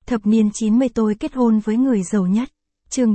Thập niên 90 tôi kết hôn với người giàu nhất. Chương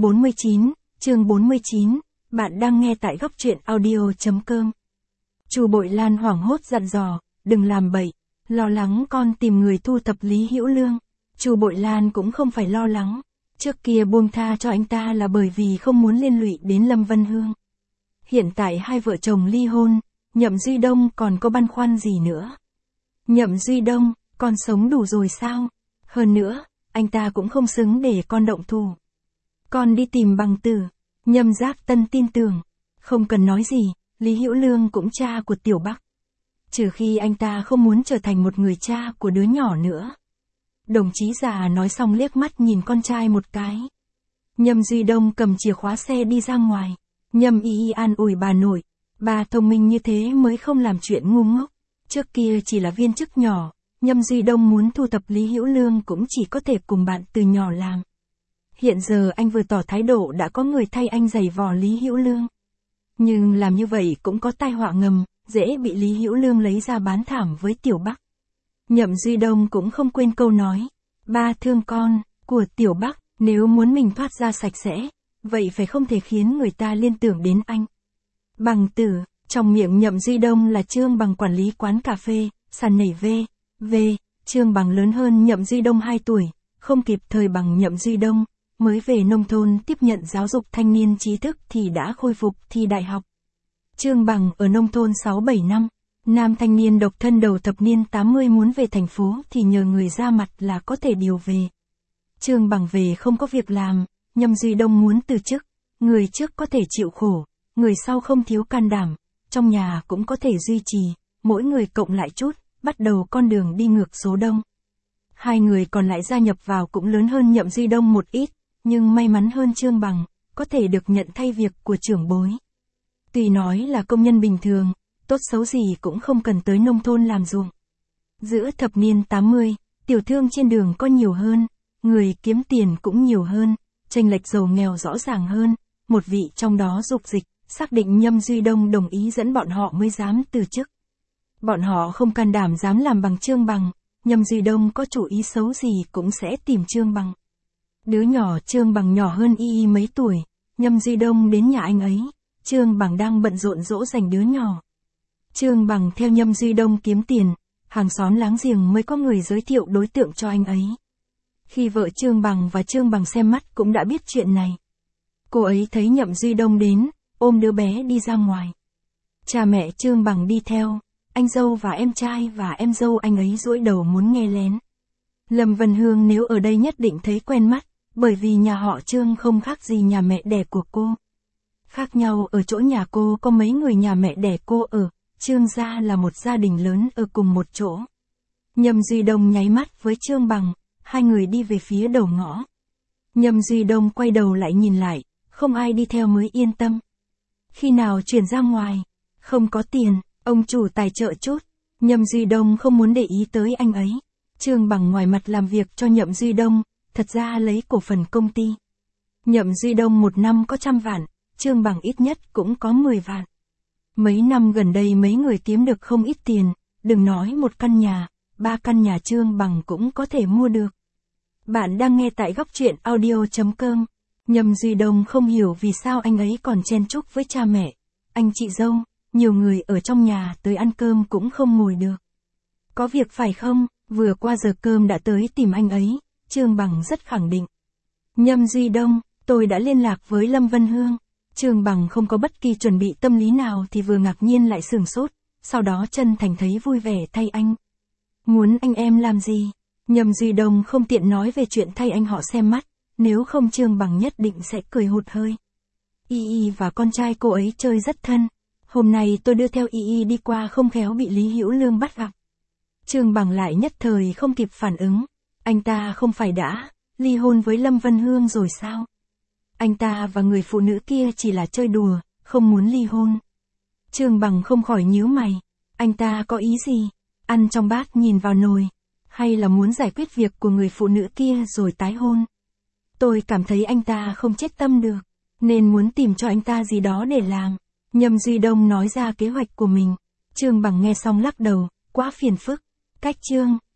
49, bạn đang nghe tại góc truyện audio.com. Chu Bội Lan hoảng hốt dặn dò, đừng làm bậy, lo lắng con tìm người thu thập Lý Hữu Lương. Chu Bội Lan cũng không phải lo lắng, trước kia buông tha cho anh ta là bởi vì không muốn liên lụy đến Lâm Vân Hương. Hiện tại hai vợ chồng ly hôn, Nhậm Duy Đông còn có băn khoăn gì nữa? Nhậm Duy Đông, con sống đủ rồi sao? Hơn nữa, anh ta cũng không xứng để con động thủ. Con đi tìm bằng tử. Nhâm Giác Tân tin tưởng. Không cần nói gì, Lý Hữu Lương cũng cha của Tiểu Bắc. Trừ khi anh ta không muốn trở thành một người cha của đứa nhỏ nữa. Đồng chí già nói xong liếc mắt nhìn con trai một cái. Nhâm Duy Đông cầm chìa khóa xe đi ra ngoài. Nhâm Y an ủi bà nội. Bà thông minh như thế mới không làm chuyện ngu ngốc. Trước kia chỉ là viên chức nhỏ. Nhâm Duy Đông muốn thu thập Lý Hữu Lương cũng chỉ có thể cùng bạn từ nhỏ làm. Hiện giờ anh vừa tỏ thái độ đã có người thay anh giày vò Lý Hữu Lương. Nhưng làm như vậy cũng có tai họa ngầm, dễ bị Lý Hữu Lương lấy ra bán thảm với Tiểu Bắc. Nhậm Duy Đông cũng không quên câu nói, ba thương con, của Tiểu Bắc, nếu muốn mình thoát ra sạch sẽ, vậy phải không thể khiến người ta liên tưởng đến anh. Bằng tử, trong miệng Nhậm Duy Đông là Trương Bằng quản lý quán cà phê, sàn nảy V. Trương Bằng lớn hơn Nhậm Duy Đông 2 tuổi, không kịp thời bằng Nhậm Duy Đông, mới về nông thôn tiếp nhận giáo dục thanh niên trí thức thì đã khôi phục thi đại học. Trương Bằng ở nông thôn 6-7 năm, nam thanh niên độc thân đầu thập niên 80 muốn về thành phố thì nhờ người ra mặt là có thể điều về. Trương Bằng về không có việc làm, Nhậm Duy Đông muốn từ chức, người trước có thể chịu khổ, người sau không thiếu can đảm, trong nhà cũng có thể duy trì, mỗi người cộng lại chút, bắt đầu con đường đi ngược số đông. Hai người còn lại gia nhập vào cũng lớn hơn Nhậm Duy Đông một ít, nhưng may mắn hơn Trương Bằng, có thể được nhận thay việc của trưởng bối. Tuy nói là công nhân bình thường, tốt xấu gì cũng không cần tới nông thôn làm ruộng. Giữa thập niên 80, tiểu thương trên đường có nhiều hơn, người kiếm tiền cũng nhiều hơn, chênh lệch giàu nghèo rõ ràng hơn, một vị trong đó dục dịch, xác định Nhâm Duy Đông đồng ý dẫn bọn họ mới dám từ chức. Bọn họ không can đảm dám làm bằng Trương Bằng, Nhâm Duy Đông có chủ ý xấu gì cũng sẽ tìm Trương Bằng. Đứa nhỏ Trương Bằng nhỏ hơn y mấy tuổi, Nhâm Duy Đông đến nhà anh ấy, Trương Bằng đang bận rộn dỗ dành đứa nhỏ. Trương Bằng theo Nhâm Duy Đông kiếm tiền, hàng xóm láng giềng mới có người giới thiệu đối tượng cho anh ấy. Khi vợ Trương Bằng và Trương Bằng xem mắt cũng đã biết chuyện này. Cô ấy thấy Nhậm Duy Đông đến, ôm đứa bé đi ra ngoài. Cha mẹ Trương Bằng đi theo, anh dâu và em trai và em dâu anh ấy duỗi đầu muốn nghe lén. Lâm Vân Hương nếu ở đây nhất định thấy quen mắt, bởi vì nhà họ Trương không khác gì nhà mẹ đẻ của cô. Khác nhau ở chỗ nhà cô có mấy người nhà mẹ đẻ cô ở, Trương gia là một gia đình lớn ở cùng một chỗ. Nhâm Duy Đông nháy mắt với Trương Bằng, hai người đi về phía đầu ngõ. Nhâm Duy Đông quay đầu lại nhìn lại, không ai đi theo mới yên tâm. Khi nào chuyển ra ngoài? Không có tiền, ông chủ tài trợ chút. Nhâm Duy Đông không muốn để ý tới anh ấy. Trương Bằng ngoài mặt làm việc cho Nhậm Duy Đông, thật ra lấy cổ phần công ty. Nhậm Duy Đông một năm có 100 vạn, Trương Bằng ít nhất cũng có 10 vạn. Mấy năm gần đây mấy người kiếm được không ít tiền, đừng nói một căn nhà, 3 căn nhà Trương Bằng cũng có thể mua được. Bạn đang nghe tại góc truyện audio.com. Nhâm Duy Đông không hiểu vì sao anh ấy còn chen chúc với cha mẹ, anh chị dâu, nhiều người ở trong nhà tới ăn cơm cũng không ngồi được. Có việc phải không? Vừa qua giờ cơm đã tới tìm anh ấy, Trương Bằng rất khẳng định. Nhâm Duy Đông, tôi đã liên lạc với Lâm Vân Hương. Trương Bằng không có bất kỳ chuẩn bị tâm lý nào thì vừa ngạc nhiên lại sửng sốt, sau đó chân thành thấy vui vẻ thay anh. Muốn anh em làm gì? Nhâm Duy Đông không tiện nói về chuyện thay anh họ xem mắt, nếu không Trương Bằng nhất định sẽ cười hụt hơi. Y và con trai cô ấy chơi rất thân. Hôm nay tôi đưa theo Y đi qua không khéo bị Lý Hữu Lương bắt gặp. Trương Bằng lại nhất thời không kịp phản ứng. Anh ta không phải đã ly hôn với Lâm Vân Hương rồi sao? Anh ta và người phụ nữ kia chỉ là chơi đùa, không muốn ly hôn. Trương Bằng không khỏi nhíu mày. Anh ta có ý gì? Ăn trong bát nhìn vào nồi. Hay là muốn giải quyết việc của người phụ nữ kia rồi tái hôn? Tôi cảm thấy anh ta không chết tâm được, nên muốn tìm cho anh ta gì đó để làm. Nhâm Duy Đông nói ra kế hoạch của mình. Trương Bằng nghe xong lắc đầu, quá phiền phức. Cách Trương